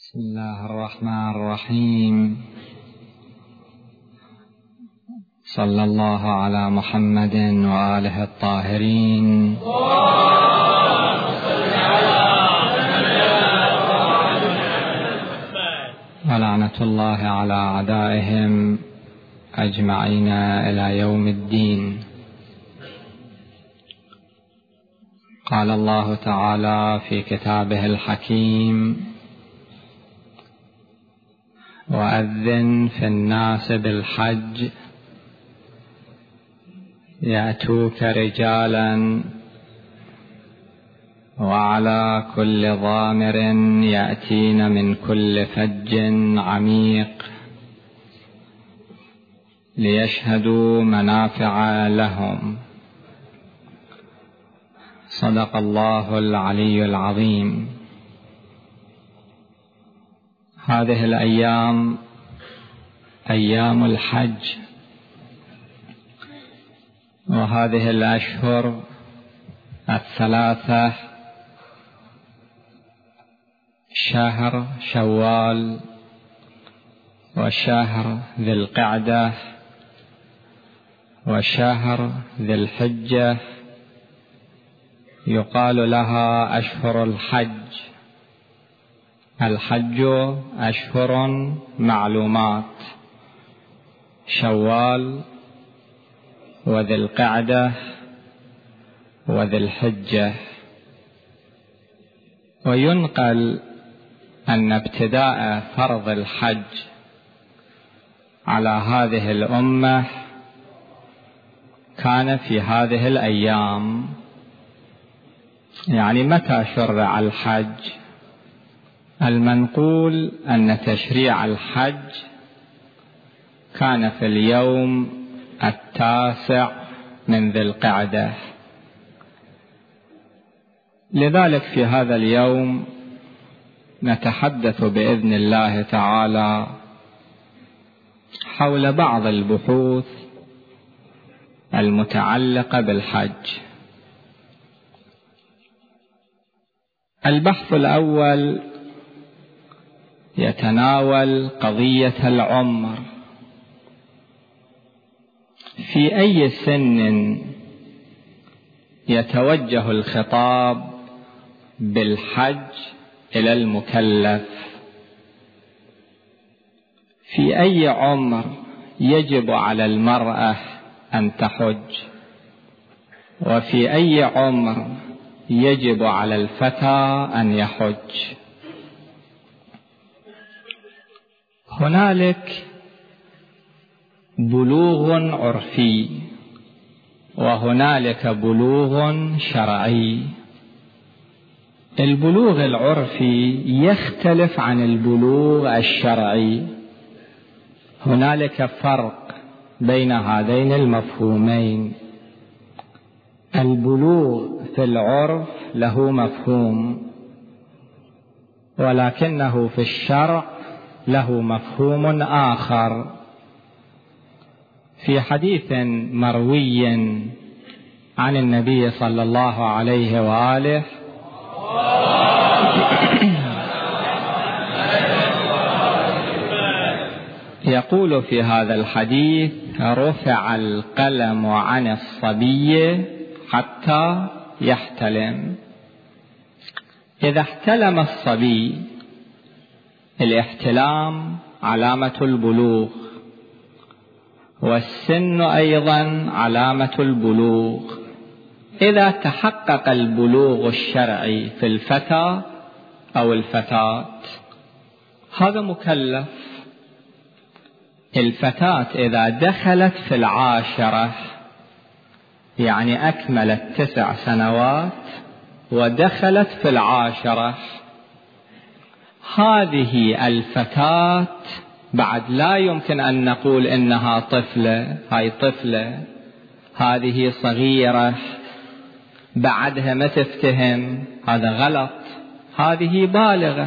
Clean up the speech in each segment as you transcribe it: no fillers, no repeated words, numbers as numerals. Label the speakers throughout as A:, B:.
A: بسم الله الرحمن الرحيم. صلى الله على محمد وآله الطاهرين. ولعنة الله على أعدائهم أجمعين إلى يوم الدين. قال الله تعالى في كتابه الحكيم: وأذن في الناس بالحج يأتوك رجالا وعلى كل ضامر يأتين من كل فج عميق ليشهدوا منافع لهم. صدق الله العلي العظيم. هذه الأيام أيام الحج، وهذه الأشهر الثلاثة شهر شوال وشهر ذي القعدة وشهر ذي الحجة يقال لها أشهر الحج. الحج أشهر معلومات: شوال وذي القعدة وذي الحجة. وينقل أن ابتداء فرض الحج على هذه الأمة كان في هذه الأيام. يعني متى شرع الحج؟ المنقول أن تشريع الحج كان في اليوم 9 من ذي القعدة. لذلك في هذا اليوم نتحدث بإذن الله تعالى حول بعض البحوث المتعلقة بالحج. البحث الأول يتناول قضية العمر. في أي سن يتوجه الخطاب بالحج إلى المكلف؟ في أي عمر يجب على المرأة أن تحج؟ وفي أي عمر يجب على الفتى أن يحج؟ هنالك بلوغ عرفي وهنالك بلوغ شرعي. البلوغ العرفي يختلف عن البلوغ الشرعي. هنالك فرق بين هذين المفهومين. البلوغ في العرف له مفهوم، ولكنه في الشرع له مفهوم آخر. في حديث مروي عن النبي صلى الله عليه وآله يقول في هذا الحديث: رفع القلم عن الصبي حتى يحتلم. إذا احتلم الصبي، الاحتلام علامة البلوغ، والسن أيضا علامة البلوغ. إذا تحقق البلوغ الشرعي في الفتى أو الفتاة هذا مكلف. الفتاة إذا دخلت في 10، يعني أكملت 9 سنوات ودخلت في 10، هذه الفتاة بعد لا يمكن أن نقول إنها طفلة. هاي طفلة، هذه صغيرة، بعدها ما تفتهم، هذا غلط. هذه بالغة.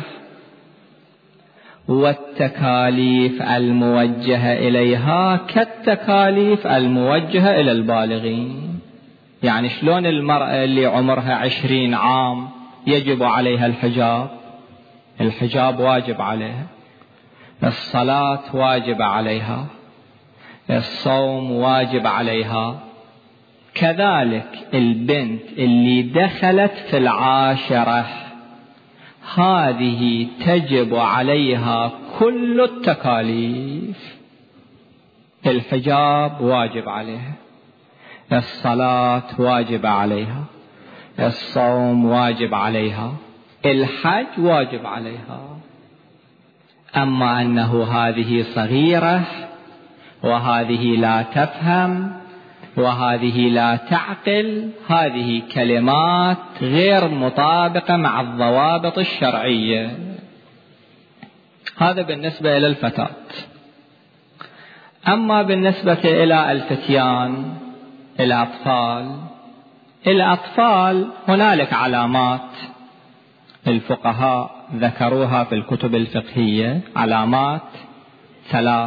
A: والتكاليف الموجهة إليها كالتكاليف الموجهة إلى البالغين. يعني شلون المرأة اللي عمرها 20 عام يجب عليها الحجاب؟ الحجاب واجب عليها، الصلاة واجب عليها، الصوم واجب عليها. كذلك البنت اللي دخلت في العاشرة هذه تجب عليها كل التكاليف. الحجاب واجب عليها، الصلاة واجب عليها، الصوم واجب عليها، الحج واجب عليها. أما أنه هذه صغيرة وهذه لا تفهم وهذه لا تعقل، هذه كلمات غير مطابقة مع الضوابط الشرعية. هذا بالنسبة إلى الفتاة. أما بالنسبة إلى الفتيان الأطفال هنالك علامات الفقهاء ذكروها في الكتب الفقهية، علامات 3.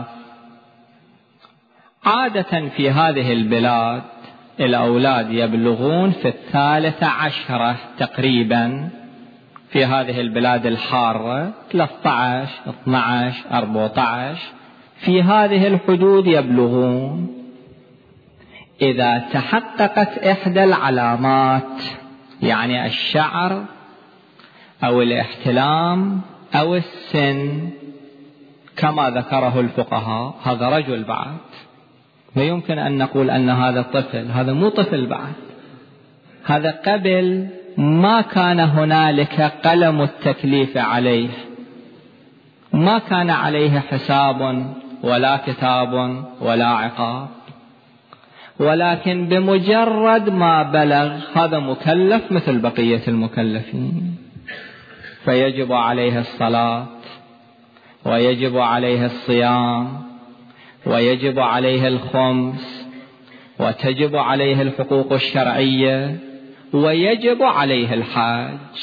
A: عادة في هذه البلاد الأولاد يبلغون في 13 تقريبا، في هذه البلاد الحارة 13 12 14 في هذه الحدود يبلغون. إذا تحققت إحدى العلامات، يعني الشعر أو الاحتلام أو السن كما ذكره الفقهاء، هذا رجل بعد، لا يمكن أن نقول أن هذا طفل، هذا مو طفل بعد. هذا قبل ما كان هنالك قلم التكليف عليه، ما كان عليه حساب ولا كتاب ولا عقاب، ولكن بمجرد ما بلغ هذا مكلف مثل بقية المكلفين، فيجب عليه الصلاة ويجب عليه الصيام ويجب عليه الخمس وتجب عليه الحقوق الشرعية ويجب عليه الحج.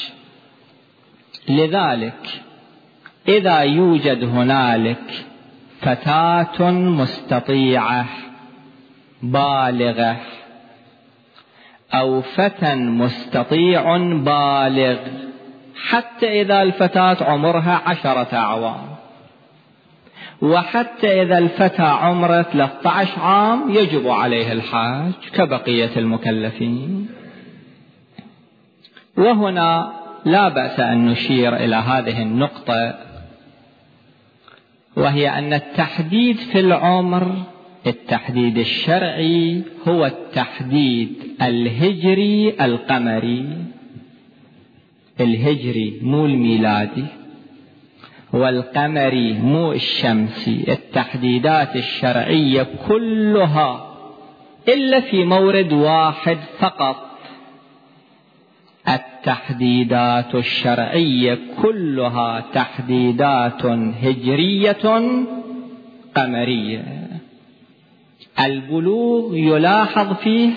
A: لذلك إذا يوجد هنالك فتاة مستطيعة بالغة أو فتى مستطيع بالغ، حتى إذا الفتاة عمرها 10 أعوام وحتى إذا الفتى عمره 13 عام يجب عليه الحج كبقية المكلفين. وهنا لا بأس أن نشير إلى هذه النقطة، وهي أن التحديد في العمر، التحديد الشرعي هو التحديد الهجري القمري، الهجري مو الميلادي، والقمري مو الشمسي. التحديدات الشرعية كلها إلا في مورد واحد فقط، التحديدات الشرعية كلها تحديدات هجرية قمرية. البلوغ يلاحظ فيه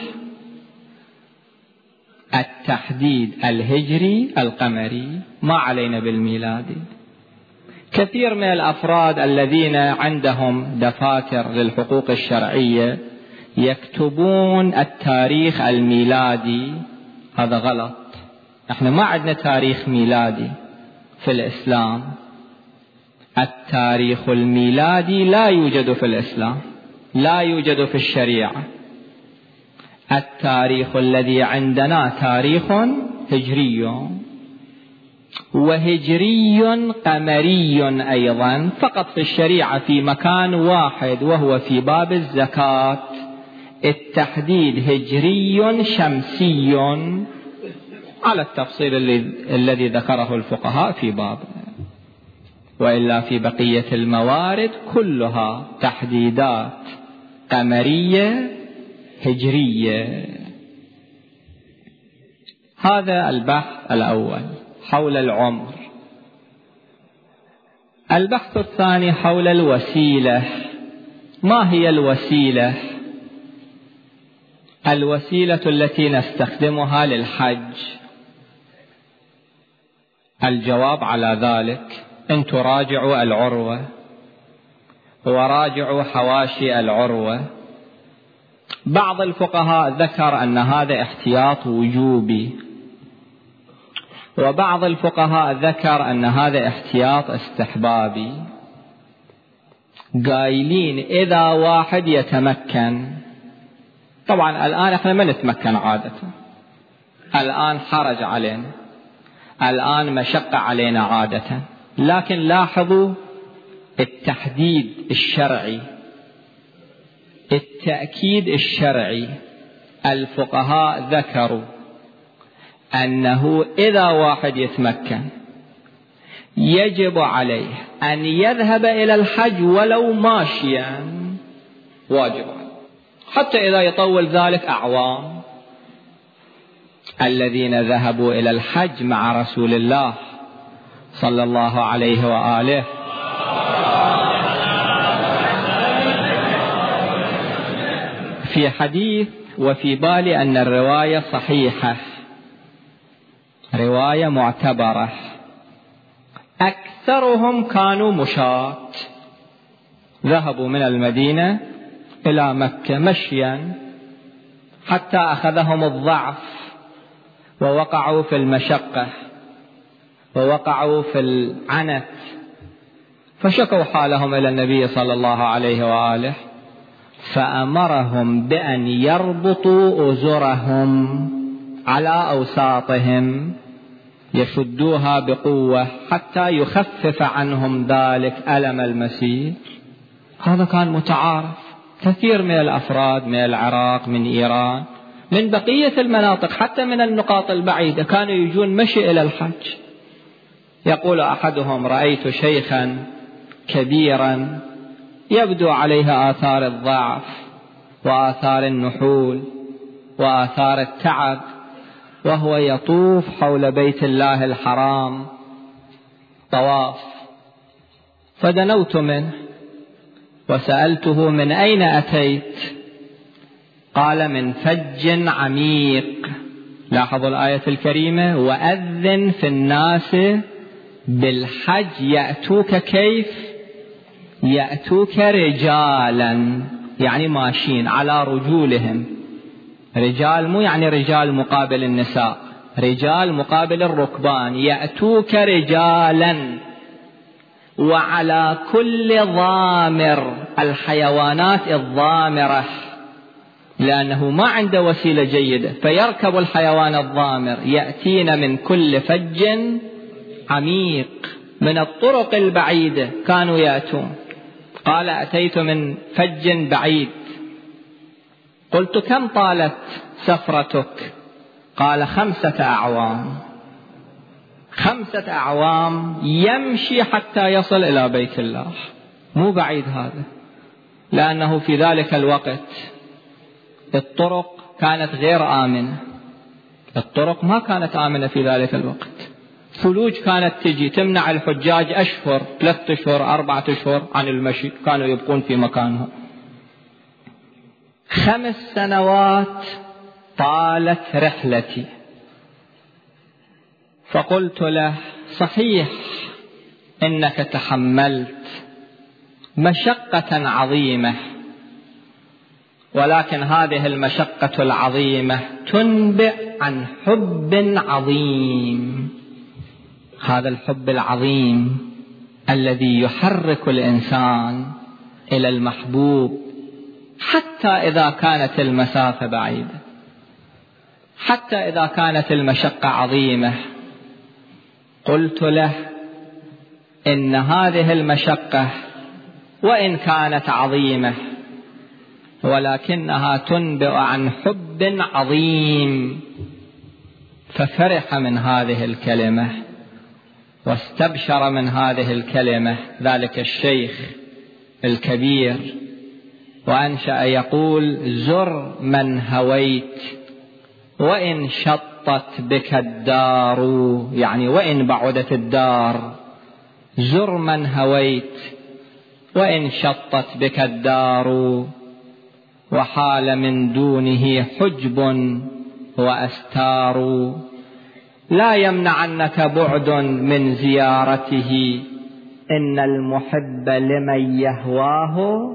A: التحديد الهجري القمري، ما علينا بالميلادي. كثير من الأفراد الذين عندهم دفاتر للحقوق الشرعية يكتبون التاريخ الميلادي، هذا غلط. احنا ما عندنا تاريخ ميلادي في الإسلام، التاريخ الميلادي لا يوجد في الإسلام، لا يوجد في الشريعة. التاريخ الذي عندنا تاريخ هجري، وهجري قمري أيضا، فقط في الشريعة في مكان واحد وهو في باب الزكاة التحديد هجري شمسي على التفصيل الذي ذكره الفقهاء في باب، وإلا في بقية الموارد كلها تحديدات قمرية هجرية. هذا البحث الأول حول العمر. البحث الثاني حول الوسيلة. ما هي الوسيلة؟ الوسيلة التي نستخدمها للحج. الجواب على ذلك أن تراجعوا العروة وراجعوا حواشي العروة. بعض الفقهاء ذكر أن هذا احتياط وجوبي، وبعض الفقهاء ذكر أن هذا احتياط استحبابي، قايلين إذا واحد يتمكن. طبعا الآن احنا ما نتمكن عادة، الآن حرج علينا، الآن مشقة علينا عادة، لكن لاحظوا التحديد الشرعي، التأكيد الشرعي. الفقهاء ذكروا أنه إذا واحد يتمكن يجب عليه أن يذهب إلى الحج ولو ماشيا، واجب عليه، حتى إذا يطول ذلك أعوام. الذين ذهبوا إلى الحج مع رسول الله صلى الله عليه وآله في حديث، وفي بالي أن الرواية صحيحة، رواية معتبرة، أكثرهم كانوا مشاة، ذهبوا من المدينة إلى مكة مشيا حتى أخذهم الضعف ووقعوا في المشقة ووقعوا في العنت، فشكوا حالهم إلى النبي صلى الله عليه وآله، فأمرهم بأن يربطوا أزرهم على أوساطهم، يشدوها بقوة حتى يخفف عنهم ذلك ألم المسير. هذا كان متعارف. كثير من الأفراد من العراق، من إيران، من بقية المناطق، حتى من النقاط البعيدة، كانوا يجون مشي إلى الحج. يقول أحدهم: رأيت شيخا كبيرا يبدو عليه آثار الضعف وآثار النحول وآثار التعب، وهو يطوف حول بيت الله الحرام طواف، فدنوت منه وسألته: من أين أتيت؟ قال: من فج عميق. لاحظوا الآية الكريمة: وأذن في الناس بالحج يأتوك كيف؟ يأتوك رجالا، يعني ماشين على رجولهم. رجال مو يعني رجال مقابل النساء، رجال مقابل الركبان، يأتوك رجالا وعلى كل ضامر، الحيوانات الضامرة، لأنه ما عنده وسيلة جيدة فيركب الحيوان الضامر، يأتين من كل فج عميق، من الطرق البعيدة كانوا يأتون. قال: أتيت من فج بعيد. قلت: كم طالت سفرتك؟ قال: 5 أعوام. 5 أعوام يمشي حتى يصل إلى بيت الله. مو بعيد هذا، لأنه في ذلك الوقت الطرق كانت غير آمنة، الطرق ما كانت آمنة في ذلك الوقت. ثلوج كانت تجي تمنع الحجاج أشهر، 3 أشهر 4 أشهر عن المشي، كانوا يبقون في مكانهم. 5 سنوات طالت رحلتي. فقلت له: صحيح إنك تحملت مشقة عظيمة، ولكن هذه المشقة العظيمة تنبئ عن حب عظيم. هذا الحب العظيم الذي يحرك الإنسان إلى المحبوب حتى إذا كانت المسافة بعيدة، حتى إذا كانت المشقة عظيمة. قلت له: إن هذه المشقة وإن كانت عظيمة ولكنها تنبئ عن حب عظيم. ففرح من هذه الكلمة واستبشر من هذه الكلمة ذلك الشيخ الكبير، وأنشأ يقول: زر من هويت وإن شطت بك الدار، يعني وإن بعدت الدار، زر من هويت وإن شطت بك الدار، وحال من دونه حجب وأستار، لا يمنعنك بعد من زيارته، إن المحب لمن يهواه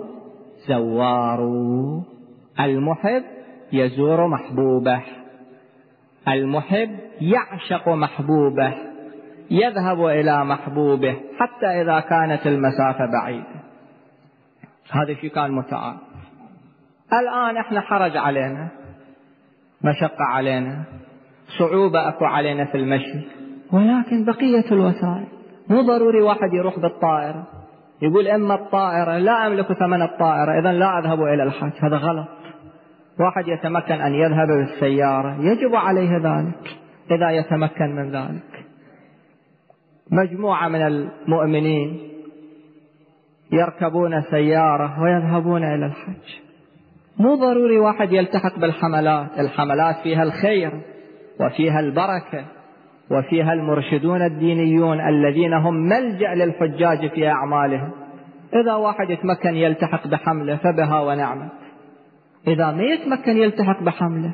A: زوار. المحب يزور محبوبه، المحب يعشق محبوبه، يذهب إلى محبوبه حتى إذا كانت المسافة بعيدة. هذا شيء كان متعارف. الآن احنا حرج علينا، مشقة علينا، صعوبة أكو علينا في المشي، ولكن بقية الوسائل. مو ضروري واحد يروح بالطائرة يقول إما الطائرة لا أملك ثمن الطائرة إذن لا أذهب إلى الحج، هذا غلط. واحد يتمكن أن يذهب بالسيارة يجب عليه ذلك إذا يتمكن من ذلك. مجموعة من المؤمنين يركبون سيارة ويذهبون إلى الحج. مو ضروري واحد يلتحق بالحملات، الحملات فيها الخير وفيها البركة وفيها المرشدون الدينيون الذين هم ملجأ للحجاج في أعمالهم. إذا واحد يتمكن يلتحق بحملة فبها ونعمة. إذا ما يتمكن يلتحق بحملة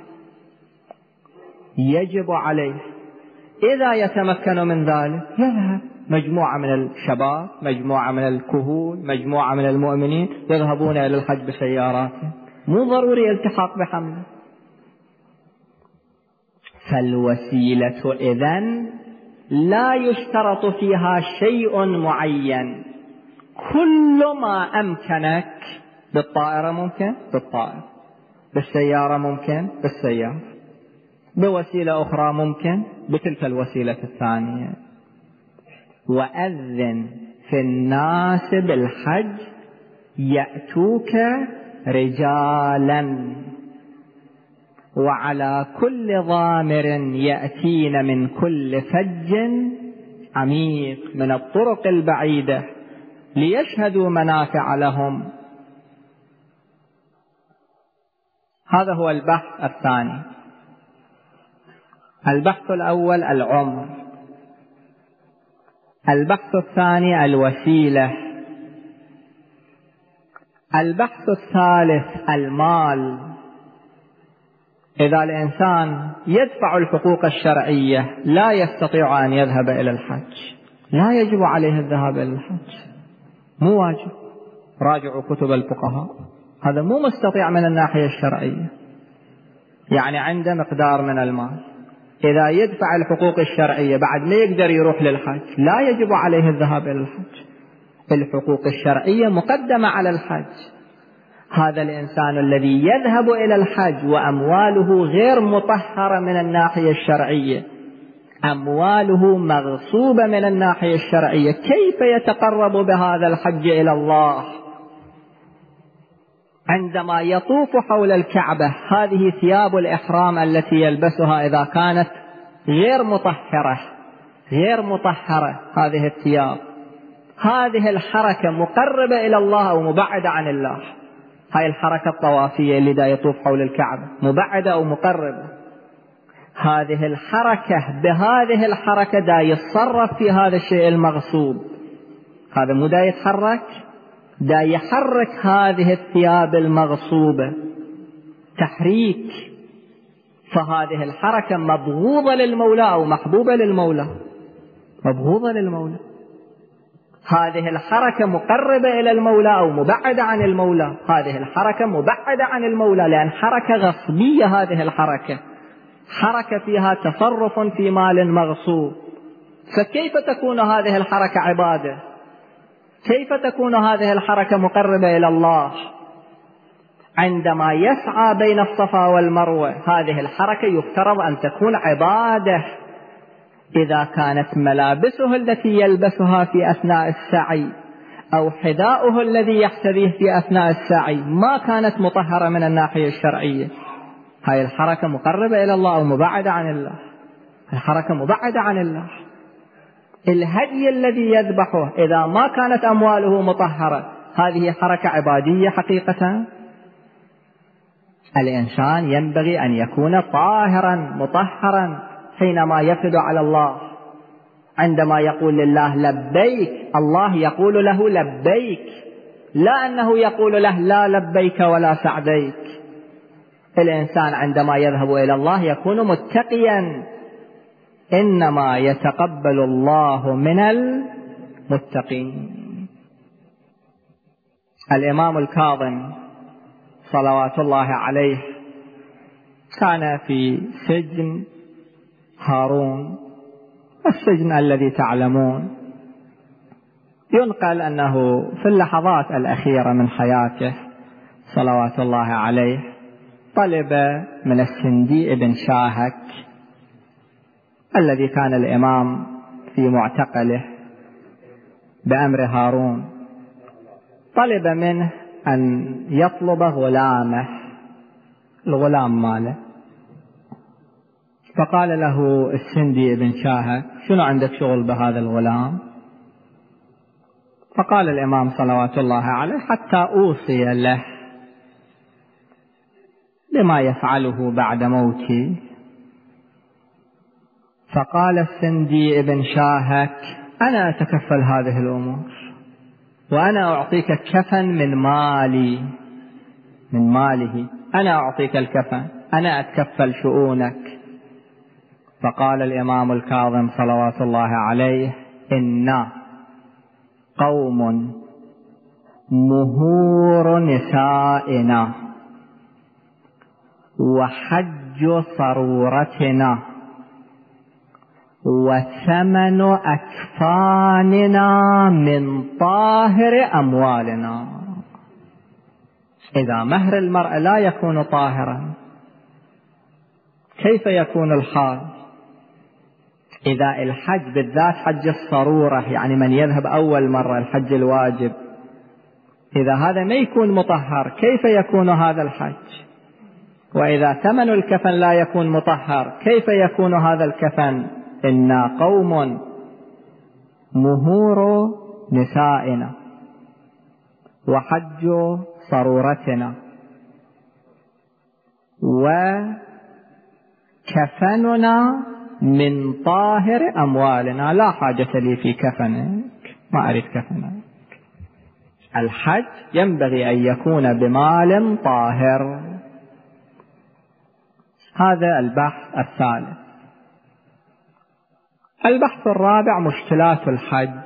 A: يجب عليه إذا يتمكن من ذلك يذهب. مجموعة من الشباب، مجموعة من الكهول، مجموعة من المؤمنين يذهبون إلى الحج بسياراتهم، مو ضروري التحاق بحملة. فالوسيلة إذن لا يشترط فيها شيء معين، كل ما أمكنك. بالطائرة ممكن بالطائرة، بالسيارة ممكن بالسيارة، بوسيلة أخرى ممكن بتلك الوسيلة الثانية. وأذن في الناس بالحج يأتوك رجالا وعلى كل ضامر يأتين من كل فج عميق من الطرق البعيدة ليشهدوا منافع لهم. هذا هو البحث الثاني. البحث الأول العمر، البحث الثاني الوسيلة، البحث الثالث المال. إذا الإنسان يدفع الحقوق الشرعية لا يستطيع أن يذهب إلى الحج، لا يجب عليه الذهاب إلى الحج، مو واجب. راجعوا كتب الفقهاء، هذا مو مستطيع من الناحية الشرعية، يعني عنده مقدار من المال، إذا يدفع الحقوق الشرعية بعد ما يقدر يروح للحج لا يجب عليه الذهاب إلى الحج. الحقوق الشرعية مقدمة على الحج. هذا الإنسان الذي يذهب إلى الحج وأمواله غير مطهرة من الناحية الشرعية، أمواله مغصوبة من الناحية الشرعية، كيف يتقرب بهذا الحج إلى الله؟ عندما يطوف حول الكعبة هذه ثياب الإحرام التي يلبسها إذا كانت غير مطهرة هذه الثياب، هذه الحركة مقربة إلى الله أو مبعدة عن الله؟ هاي الحركة الطوافية اللي دا يطوف حول الكعبة مبعدة أو مقربة؟ هذه الحركة بهذه الحركة دا يتصرف في هذا الشيء المغصوب، هذا مو دا يتحرك، دا يحرك هذه الثياب المغصوبة تحريك. فهذه الحركة مبغوضة للمولى أو محبوبة للمولى؟ مبغوضة للمولى. هذه الحركة مقربة إلى المولى أو مبعدة عن المولى؟ هذه الحركة مبعدة عن المولى، لأن حركة غصبية. هذه الحركة حركة فيها تصرف في مال مغصوب. فكيف تكون هذه الحركة عبادة؟ كيف تكون هذه الحركة مقربة إلى الله؟ عندما يسعى بين الصفا والمروة هذه الحركة يفترض أن تكون عبادة. إذا كانت ملابسه التي يلبسها في أثناء السعي أو حذاؤه الذي يحتذيه في أثناء السعي ما كانت مطهرة من الناحية الشرعية، هاي الحركة مقربة إلى الله أو مبعدة عن الله؟ الحركة مبعدة عن الله. الهدي الذي يذبحه إذا ما كانت أمواله مطهرة هذه حركة عبادية حقيقة؟ الإنسان ينبغي أن يكون طاهرا مطهرا حينما يفرض على الله. عندما يقول لله لبيك، الله يقول له لبيك، لا أنه يقول له لا لبيك ولا سعديك. الإنسان عندما يذهب إلى الله يكون متقيا، إنما يتقبل الله من المتقين. الإمام الكاظم صلوات الله عليه كان في سجن هارون السجن الذي تعلمون. ينقل أنه في اللحظات الأخيرة من حياته صلوات الله عليه طلب من السندي بن شاهك الذي كان الإمام في معتقله بأمر هارون، طلب منه أن يطلب غلامه، الغلام ماله. فقال له السندي بن شاهك: شنو عندك شغل بهذا الغلام؟ فقال الإمام صلوات الله عليه: حتى أوصي له بما يفعله بعد موتي. فقال السندي بن شاهك: أنا أتكفل هذه الأمور، وأنا أعطيك كفن من مالي، من ماله، أنا أعطيك الكفن، أنا أتكفل شؤونك. فقال الإمام الكاظم صلوات الله عليه: إنا قوم مهور نسائنا وحج صرورتنا وثمن أكفاننا من طاهر أموالنا. إذا مهر المرأة لا يكون طاهرا كيف يكون الحاج؟ إذا الحج بالذات حج الصرورة، يعني من يذهب أول مرة الحج الواجب، إذا هذا ما يكون مطهر كيف يكون هذا الحج؟ وإذا ثمن الكفن لا يكون مطهر كيف يكون هذا الكفن؟ إنا قوم مهور نسائنا وحج صرورتنا وكفننا من طاهر أموالنا. لا حاجة لي في كفنك، ما أريد كفنك. الحج ينبغي أن يكون بمال طاهر. هذا البحث الثالث. البحث الرابع: مشكلات الحج.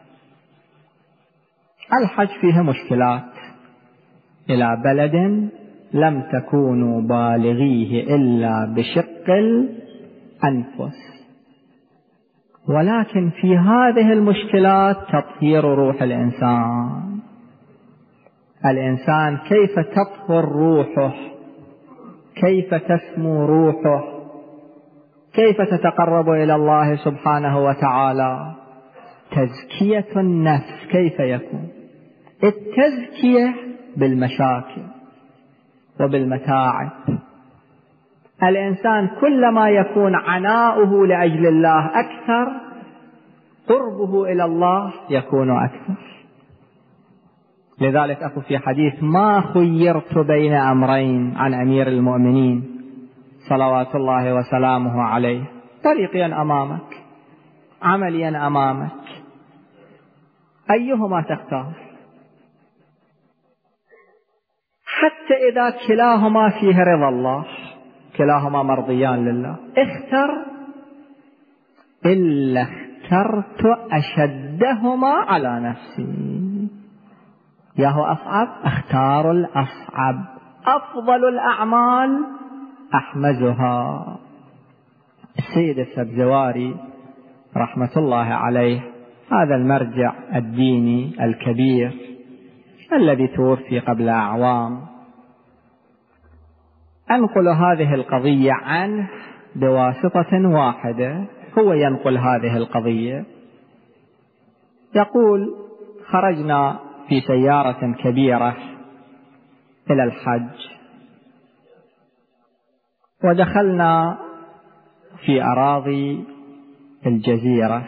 A: الحج فيه مشكلات. إلى بلد لم تكونوا بالغيه إلا بشق الأنفس، ولكن في هذه المشكلات تطهير روح الإنسان. الإنسان كيف تطهر روحه، كيف تسمو روحه، كيف تتقرب إلى الله سبحانه وتعالى. تزكية النفس كيف يكون؟ التزكية بالمشاكل وبالمتاعب. الإنسان كلما يكون عناؤه لأجل الله أكثر، قربه إلى الله يكون أكثر. لذلك أقول في حديث: ما خيرت بين أمرين عن أمير المؤمنين صلوات الله وسلامه عليه: طريقيا أمامك، عمليا أمامك، أيهما تختار؟ حتى إذا كلاهما فيه رضا الله، كلاهما مرضيان لله، اختر. إلا اخترت أشدهما على نفسي. ياهو أصعب، اختار الأصعب. أفضل الأعمال أحمزها. السيد السبزواري رحمة الله عليه، هذا المرجع الديني الكبير الذي توفي قبل أعوام، أنقل هذه القضية عنه بواسطة واحدة، هو ينقل هذه القضية. يقول: خرجنا في سيارة كبيرة إلى الحج، ودخلنا في أراضي الجزيرة،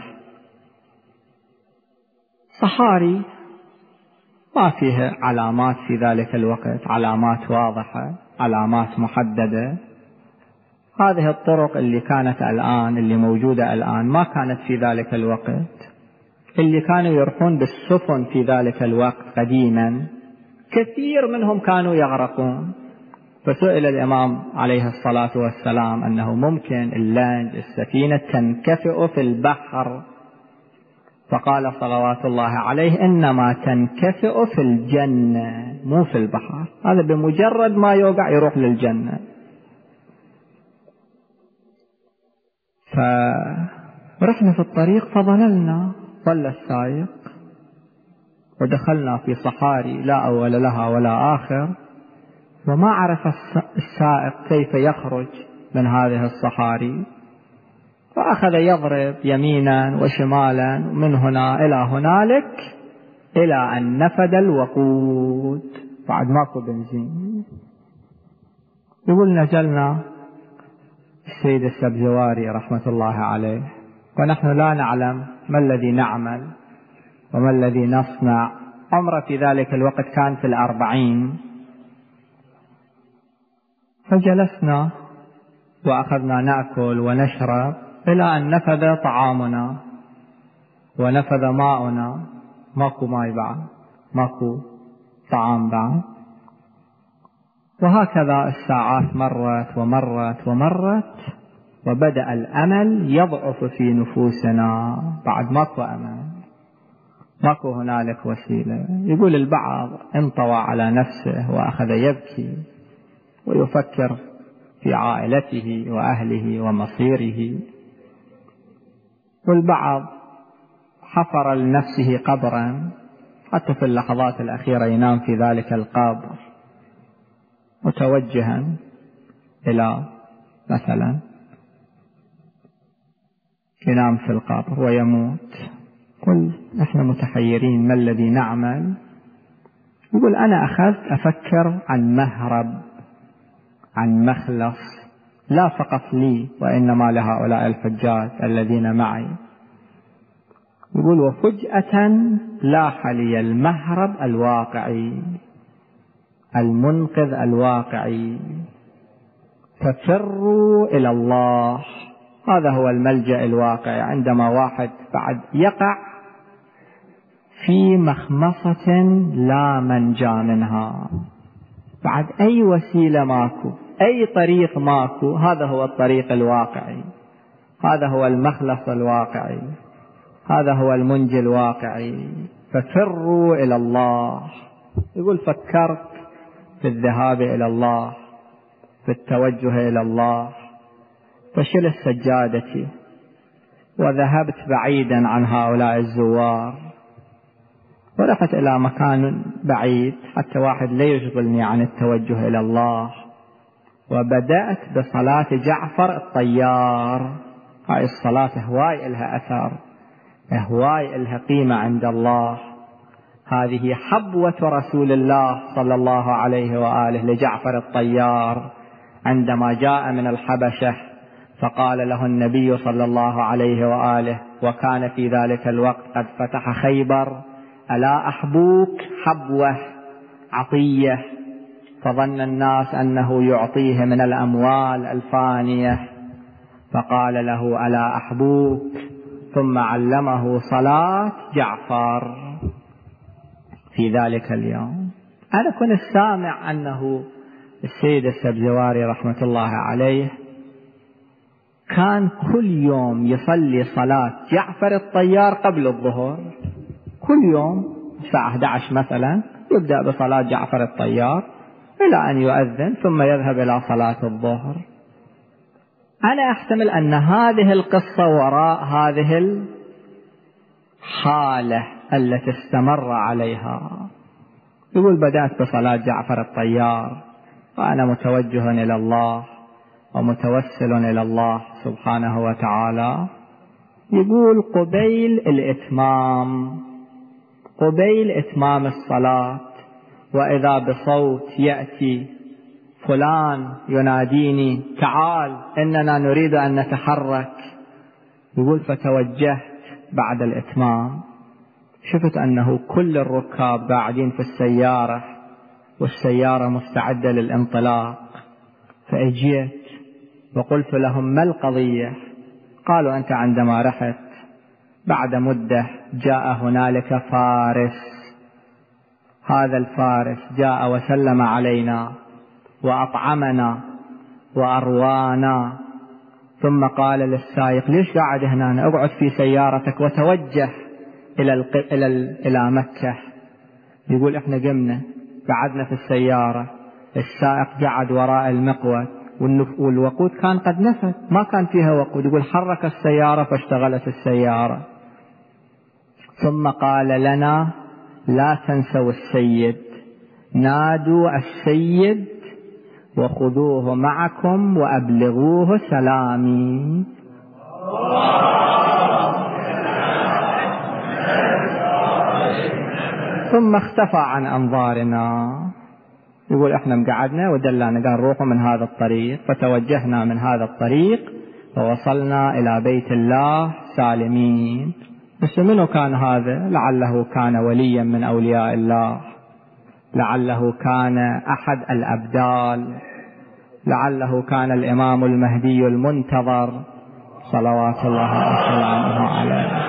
A: صحاري ما فيها علامات في ذلك الوقت، علامات واضحة، علامات محددة. هذه الطرق اللي كانت الآن، اللي موجودة الآن، ما كانت في ذلك الوقت. اللي كانوا يروحون بالسفن في ذلك الوقت قديما كثير منهم كانوا يغرقون. فسئل الإمام عليه الصلاة والسلام أنه ممكن اللانج، السفينة، تنكفئ في البحر، فقال صلوات الله عليه: إنما تنكفئ في الجنة مو في البحر. هذا بمجرد ما يوقع يروح للجنة. فرحنا في الطريق فضللنا، ظل السائق، ودخلنا في صحاري لا أول لها ولا آخر، وما عرف السائق كيف يخرج من هذه الصحاري، فأخذ يضرب يمينا وشمالا من هنا إلى هنالك إلى أن نفد الوقود، بعد ماكو بنزين. يقول نزلنا السيد السبزواري رحمة الله عليه، ونحن لا نعلم ما الذي نعمل وما الذي نصنع. عمره في ذلك الوقت كان في 40. فجلسنا وأخذنا نأكل ونشرب إلى أن نفذ طعامنا ونفذ ماؤنا، ماكو ماء بعد، ماكو طعام بعد. وهكذا الساعات مرت ومرت ومرت، وبدأ الأمل يضعف في نفوسنا. بعد ماكو أمل، ماكو هنالك وسيلة. يقول البعض انطوى على نفسه وأخذ يبكي ويفكر في عائلته وأهله ومصيره، والبعض حفر لنفسه قبرا، حتى في اللحظات الأخيرة ينام في ذلك القبر متوجها إلى مثلا ينام في القبر ويموت. قل نحن متحيرين ما الذي نعمل. يقول أنا أخذت أفكر عن مهرب، عن مخلص، لا فقط لي وإنما لهؤلاء الحجاج الذين معي. يقول وفجأة لاح لي المهرب الواقعي، المنقذ الواقعي، ففروا إلى الله. هذا هو الملجأ الواقعي. عندما واحد بعد يقع في مخمصة لا منجا منها، بعد أي وسيلة ماكو، أي طريق ماكو، هذا هو الطريق الواقعي، هذا هو المخلص الواقعي، هذا هو المنجي الواقعي. ففروا إلى الله. يقول فكرت في الذهاب إلى الله، في التوجه إلى الله، فشلت سجادتي وذهبت بعيدا عن هؤلاء الزوار، ورحت إلى مكان بعيد حتى واحد لا يشغلني عن التوجه إلى الله، وبدأت بصلاة جعفر الطيار. هاي الصلاة هواي إلها أثر، هواي إلها قيمة عند الله. هذه حبوة رسول الله صلى الله عليه وآله لجعفر الطيار عندما جاء من الحبشة، فقال له النبي صلى الله عليه وآله، وكان في ذلك الوقت قد فتح خيبر: ألا أحبوك حبوة عطية؟ فظن الناس أنه يعطيه من الأموال الفانية، فقال له: ألا أحبوك؟ ثم علمه صلاة جعفر في ذلك اليوم. أنا كنت سامع أنه السيد السبزواري رحمة الله عليه كان كل يوم يصلي صلاة جعفر الطيار قبل الظهر، كل يوم الساعة 11 مثلا يبدأ بصلاة جعفر الطيار إلى أن يؤذن، ثم يذهب إلى صلاة الظهر. أنا أحتمل أن هذه القصة وراء هذه الحالة التي استمر عليها. يقول بدأت بصلاة جعفر الطيار وأنا متوجه إلى الله ومتوسل إلى الله سبحانه وتعالى. يقول قبيل إتمام الصلاة، وإذا بصوت يأتي فلان يناديني: تعال إننا نريد أن نتحرك. يقول فتوجهت بعد الإتمام، شفت أنه كل الركاب قاعدين في السيارة والسيارة مستعدة للانطلاق، فأجيت وقلت لهم: ما القضية؟ قالوا: أنت عندما رحت بعد مدة جاء هنالك فارس، هذا الفارس جاء وسلم علينا وأطعمنا وأروانا، ثم قال للسائق: ليش قاعد هنا؟ اقعد في سيارتك وتوجه إلى مكة. يقول إحنا قمنا قعدنا في السيارة، السائق قعد وراء المقود، والوقود كان قد نفد، ما كان فيها وقود. يقول حرك السيارة فاشتغلت السيارة. ثم قال لنا لا تنسوا السيد، نادوا السيد وخذوه معكم وأبلغوه سلامي. ثم اختفى عن أنظارنا. يقول احنا مقعدنا ودلنا قال روحوا من هذا الطريق، فتوجهنا من هذا الطريق ووصلنا إلى بيت الله سالمين. بس منو كان هذا؟ لعله كان وليا من أولياء الله، لعله كان أحد الأبدال، لعله كان الإمام المهدي المنتظر صلوات الله وسلامه عليه.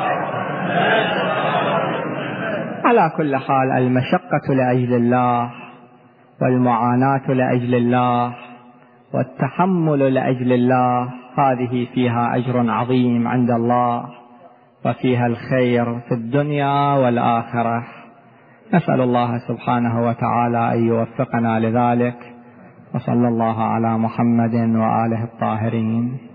A: على كل حال المشقة لأجل الله والمعاناة لأجل الله والتحمل لأجل الله هذه فيها أجر عظيم عند الله، وفيها الخير في الدنيا والآخرة. نسأل الله سبحانه وتعالى أن يوفقنا لذلك، وصلى الله على محمد وآله الطاهرين.